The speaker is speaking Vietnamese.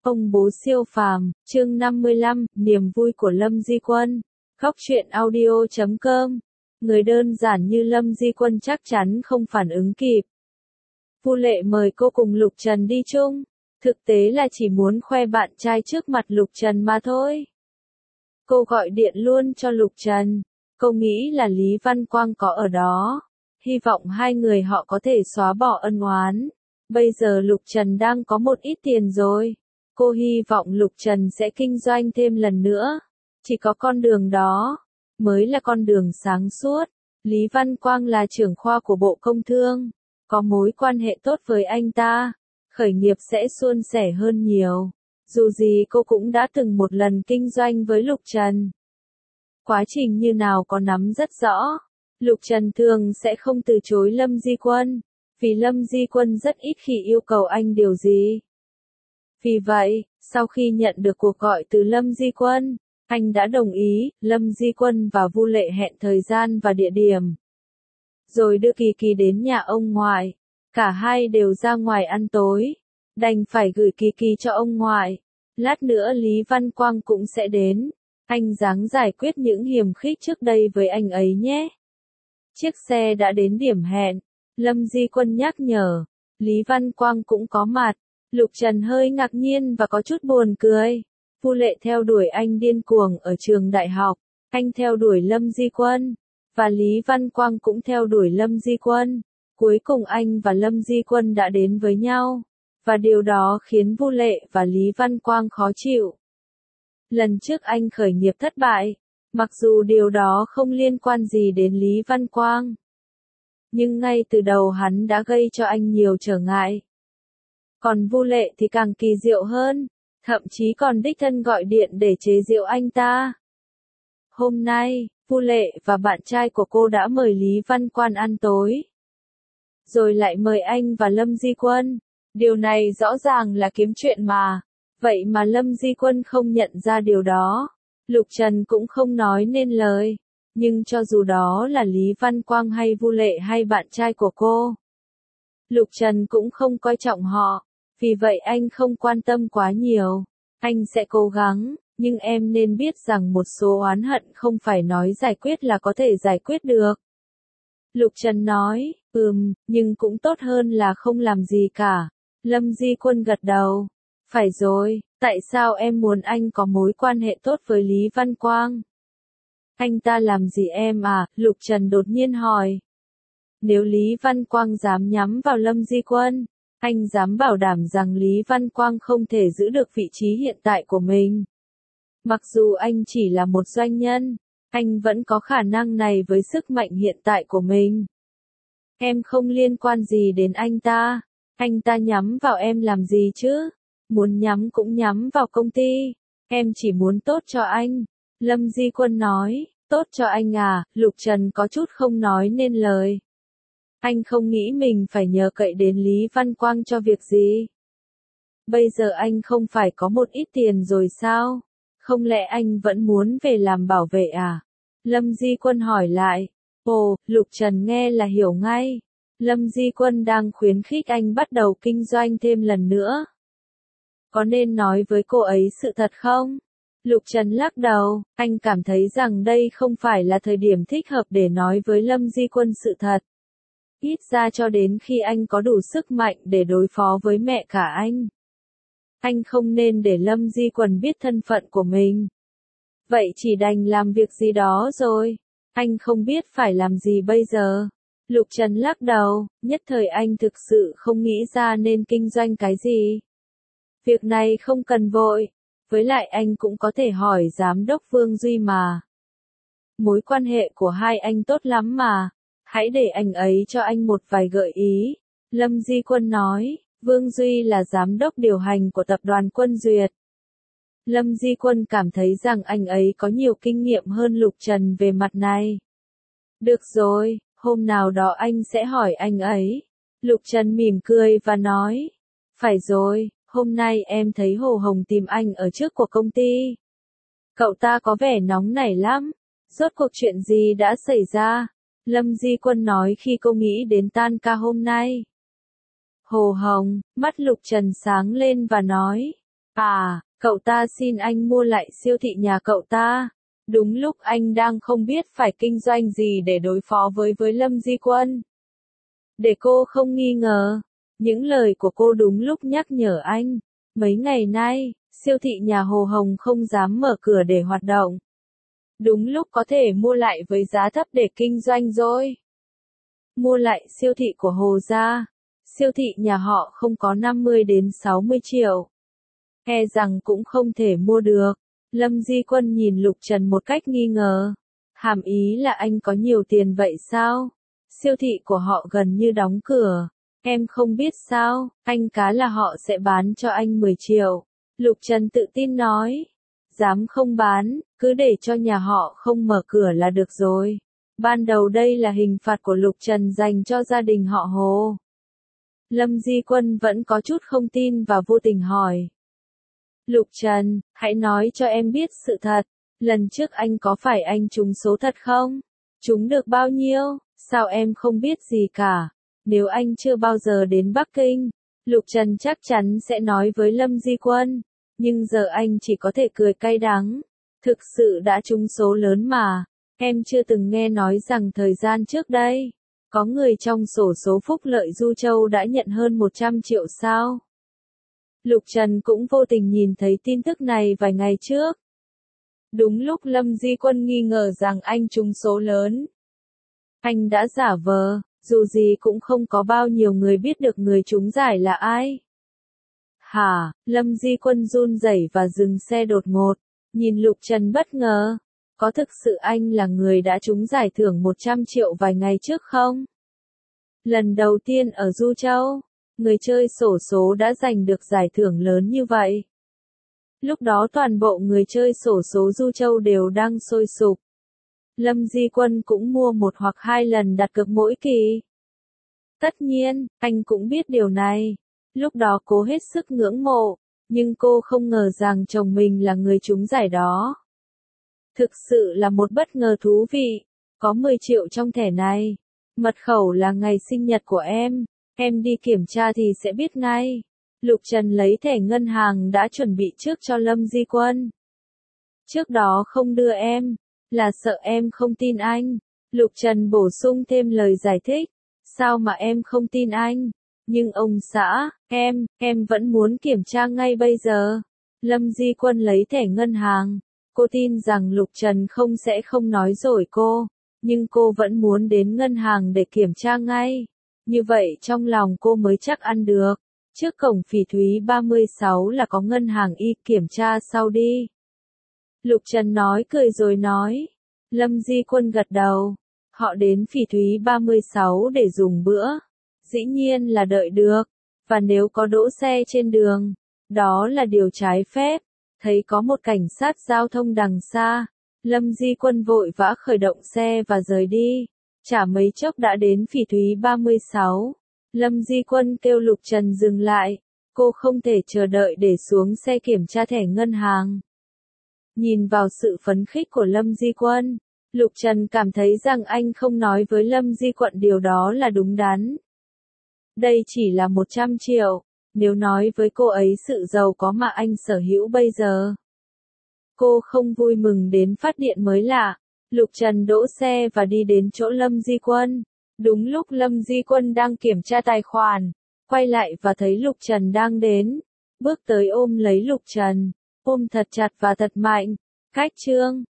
Ông bố siêu phàm, chương 55, niềm vui của Lâm Di Quân. Góc truyện audio.com. Người đơn giản như Lâm Di Quân chắc chắn không phản ứng kịp. Vu Lệ mời cô cùng Lục Trần đi chung. Thực tế là chỉ muốn khoe bạn trai trước mặt Lục Trần mà thôi. Cô gọi điện luôn cho Lục Trần. Cô nghĩ là Lý Văn Quang có ở đó. Hy vọng hai người họ có thể xóa bỏ ân oán. Bây giờ Lục Trần đang có một ít tiền rồi. Cô hy vọng Lục Trần sẽ kinh doanh thêm lần nữa. Chỉ có con đường đó mới là con đường sáng suốt. Lý Văn Quang là trưởng khoa của Bộ Công Thương. Có mối quan hệ tốt với anh ta. Khởi nghiệp sẽ suôn sẻ hơn nhiều. Dù gì cô cũng đã từng một lần kinh doanh với Lục Trần. Quá trình như nào có nắm rất rõ. Lục Trần thường sẽ không từ chối Lâm Di Quân. Vì Lâm Di Quân rất ít khi yêu cầu anh điều gì. Vì vậy, sau khi nhận được cuộc gọi từ Lâm Di Quân, anh đã đồng ý. Lâm Di Quân và Vu Lệ hẹn thời gian và địa điểm. Rồi đưa Kỳ Kỳ đến nhà ông ngoại. Cả hai đều ra ngoài ăn tối. Đành phải gửi Kỳ Kỳ cho ông ngoại. Lát nữa Lý Văn Quang cũng sẽ đến. Anh ráng giải quyết những hiềm khích trước đây với anh ấy nhé. Chiếc xe đã đến điểm hẹn. Lâm Di Quân nhắc nhở. Lý Văn Quang cũng có mặt. Lục Trần hơi ngạc nhiên và có chút buồn cười. Vu Lệ theo đuổi anh điên cuồng ở trường đại học. Anh theo đuổi Lâm Di Quân. Và Lý Văn Quang cũng theo đuổi Lâm Di Quân. Cuối cùng anh và Lâm Di Quân đã đến với nhau. Và điều đó khiến Vu Lệ và Lý Văn Quang khó chịu. Lần trước anh khởi nghiệp thất bại. Mặc dù điều đó không liên quan gì đến Lý Văn Quang. Nhưng ngay từ đầu hắn đã gây cho anh nhiều trở ngại. Còn Vu Lệ thì càng kỳ diệu hơn. Thậm chí còn đích thân gọi điện để chế giễu anh ta. Hôm nay, Vu Lệ và bạn trai của cô đã mời Lý Văn Quang ăn tối. Rồi lại mời anh và Lâm Di Quân. Điều này rõ ràng là kiếm chuyện mà. Vậy mà Lâm Di Quân không nhận ra điều đó. Lục Trần cũng không nói nên lời. Nhưng cho dù đó là Lý Văn Quang hay Vu Lệ hay bạn trai của cô, Lục Trần cũng không coi trọng họ. Vì vậy anh không quan tâm quá nhiều. Anh sẽ cố gắng, nhưng em nên biết rằng một số oán hận không phải nói giải quyết là có thể giải quyết được. Lục Trần nói, nhưng cũng tốt hơn là không làm gì cả. Lâm Di Quân gật đầu. Phải rồi, tại sao em muốn anh có mối quan hệ tốt với Lý Văn Quang? Anh ta làm gì em à? Lục Trần đột nhiên hỏi. Nếu Lý Văn Quang dám nhắm vào Lâm Di Quân, anh dám bảo đảm rằng Lý Văn Quang không thể giữ được vị trí hiện tại của mình. Mặc dù anh chỉ là một doanh nhân, anh vẫn có khả năng này với sức mạnh hiện tại của mình. Em không liên quan gì đến anh ta. Anh ta nhắm vào em làm gì chứ? Muốn nhắm cũng nhắm vào công ty. Em chỉ muốn tốt cho anh. Lâm Di Quân nói, tốt cho anh à? Lục Trần có chút không nói nên lời. Anh không nghĩ mình phải nhờ cậy đến Lý Văn Quang cho việc gì. Bây giờ anh không phải có một ít tiền rồi sao? Không lẽ anh vẫn muốn về làm bảo vệ à? Lâm Di Quân hỏi lại. Ồ, Lục Trần nghe là hiểu ngay. Lâm Di Quân đang khuyến khích anh bắt đầu kinh doanh thêm lần nữa. Có nên nói với cô ấy sự thật không? Lục Trần lắc đầu, anh cảm thấy rằng đây không phải là thời điểm thích hợp để nói với Lâm Di Quân sự thật. Ít ra cho đến khi anh có đủ sức mạnh để đối phó với mẹ cả anh. Anh không nên để Lâm Di Quân biết thân phận của mình. Vậy chỉ đành làm việc gì đó rồi. Anh không biết phải làm gì bây giờ. Lục Trần lắc đầu, nhất thời anh thực sự không nghĩ ra nên kinh doanh cái gì. Việc này không cần vội. Với lại anh cũng có thể hỏi giám đốc Vương Duy mà. Mối quan hệ của hai anh tốt lắm mà. Hãy để anh ấy cho anh một vài gợi ý. Lâm Di Quân nói, Vương Duy là giám đốc điều hành của tập đoàn Quân Duyệt. Lâm Di Quân cảm thấy rằng anh ấy có nhiều kinh nghiệm hơn Lục Trần về mặt này. Được rồi, hôm nào đó anh sẽ hỏi anh ấy. Lục Trần mỉm cười và nói, phải rồi, hôm nay em thấy Hồ Hồng tìm anh ở trước của công ty. Cậu ta có vẻ nóng nảy lắm. Rốt cuộc chuyện gì đã xảy ra? Lâm Di Quân nói khi cô nghĩ đến tan ca hôm nay. Hồ Hồng, mắt Lục Trần sáng lên và nói. À, cậu ta xin anh mua lại siêu thị nhà cậu ta. Đúng lúc anh đang không biết phải kinh doanh gì để đối phó với Lâm Di Quân. Để cô không nghi ngờ, những lời của cô đúng lúc nhắc nhở anh. Mấy ngày nay, siêu thị nhà Hồ Hồng không dám mở cửa để hoạt động. Đúng lúc có thể mua lại với giá thấp để kinh doanh rồi. Mua lại siêu thị của Hồ gia. Siêu thị nhà họ không có 50 đến 60 triệu. E rằng cũng không thể mua được. Lâm Di Quân nhìn Lục Trần một cách nghi ngờ. Hàm ý là anh có nhiều tiền vậy sao? Siêu thị của họ gần như đóng cửa. Em không biết sao, anh cá là họ sẽ bán cho anh 10 triệu. Lục Trần tự tin nói. Dám không bán, cứ để cho nhà họ không mở cửa là được rồi. Ban đầu đây là hình phạt của Lục Trần dành cho gia đình họ Hồ. Lâm Di Quân vẫn có chút không tin và vô tình hỏi. Lục Trần, hãy nói cho em biết sự thật. Lần trước anh có phải anh trúng số thật không? Trúng được bao nhiêu? Sao em không biết gì cả? Nếu anh chưa bao giờ đến Bắc Kinh, Lục Trần chắc chắn sẽ nói với Lâm Di Quân. Nhưng giờ anh chỉ có thể cười cay đắng. Thực sự đã trúng số lớn mà. Em chưa từng nghe nói rằng thời gian trước đây, có người trong sổ số phúc lợi Du Châu đã nhận hơn 100 triệu sao? Lục Trần cũng vô tình nhìn thấy tin tức này vài ngày trước. Đúng lúc Lâm Di Quân nghi ngờ rằng anh trúng số lớn. Anh đã giả vờ, dù gì cũng không có bao nhiêu người biết được người trúng giải là ai. Hả, Lâm Di Quân run rẩy và dừng xe đột ngột, nhìn Lục Trần bất ngờ. Có thực sự anh là người đã trúng giải thưởng 100 triệu vài ngày trước không? Lần đầu tiên ở Du Châu, người chơi xổ số đã giành được giải thưởng lớn như vậy. Lúc đó toàn bộ người chơi xổ số Du Châu đều đang sôi sục. Lâm Di Quân cũng mua một hoặc hai lần đặt cược mỗi kỳ. Tất nhiên, anh cũng biết điều này. Lúc đó cô hết sức ngưỡng mộ, nhưng cô không ngờ rằng chồng mình là người trúng giải đó. Thực sự là một bất ngờ thú vị. Có 10 triệu trong thẻ này. Mật khẩu là ngày sinh nhật của em đi kiểm tra thì sẽ biết ngay. Lục Trần lấy thẻ ngân hàng đã chuẩn bị trước cho Lâm Di Quân. Trước đó không đưa em, là sợ em không tin anh. Lục Trần bổ sung thêm lời giải thích. Sao mà em không tin anh? Nhưng ông xã, em vẫn muốn kiểm tra ngay bây giờ. Lâm Di Quân lấy thẻ ngân hàng. Cô tin rằng Lục Trần không nói dối cô. Nhưng cô vẫn muốn đến ngân hàng để kiểm tra ngay. Như vậy trong lòng cô mới chắc ăn được. Trước cổng Phỉ Thúy 36 là có ngân hàng y, kiểm tra sau đi. Lục Trần nói cười rồi nói. Lâm Di Quân gật đầu. Họ đến Phỉ Thúy 36 để dùng bữa. Dĩ nhiên là đợi được. Và nếu có đỗ xe trên đường, đó là điều trái phép. Thấy có một cảnh sát giao thông đằng xa. Lâm Di Quân vội vã khởi động xe và rời đi. Chả mấy chốc đã đến Phỉ Thúy 36. Lâm Di Quân kêu Lục Trần dừng lại. Cô không thể chờ đợi để xuống xe kiểm tra thẻ ngân hàng. Nhìn vào sự phấn khích của Lâm Di Quân, Lục Trần cảm thấy rằng anh không nói với Lâm Di Quân điều đó là đúng đắn. Đây chỉ là 100 triệu. Nếu nói với cô ấy sự giàu có mà anh sở hữu bây giờ, cô không vui mừng đến phát điện mới lạ. Lục Trần đỗ xe và đi đến chỗ Lâm Di Quân. Đúng lúc Lâm Di Quân đang kiểm tra tài khoản, quay lại và thấy Lục Trần đang đến. Bước tới ôm lấy Lục Trần, ôm thật chặt và thật mạnh. Cách chương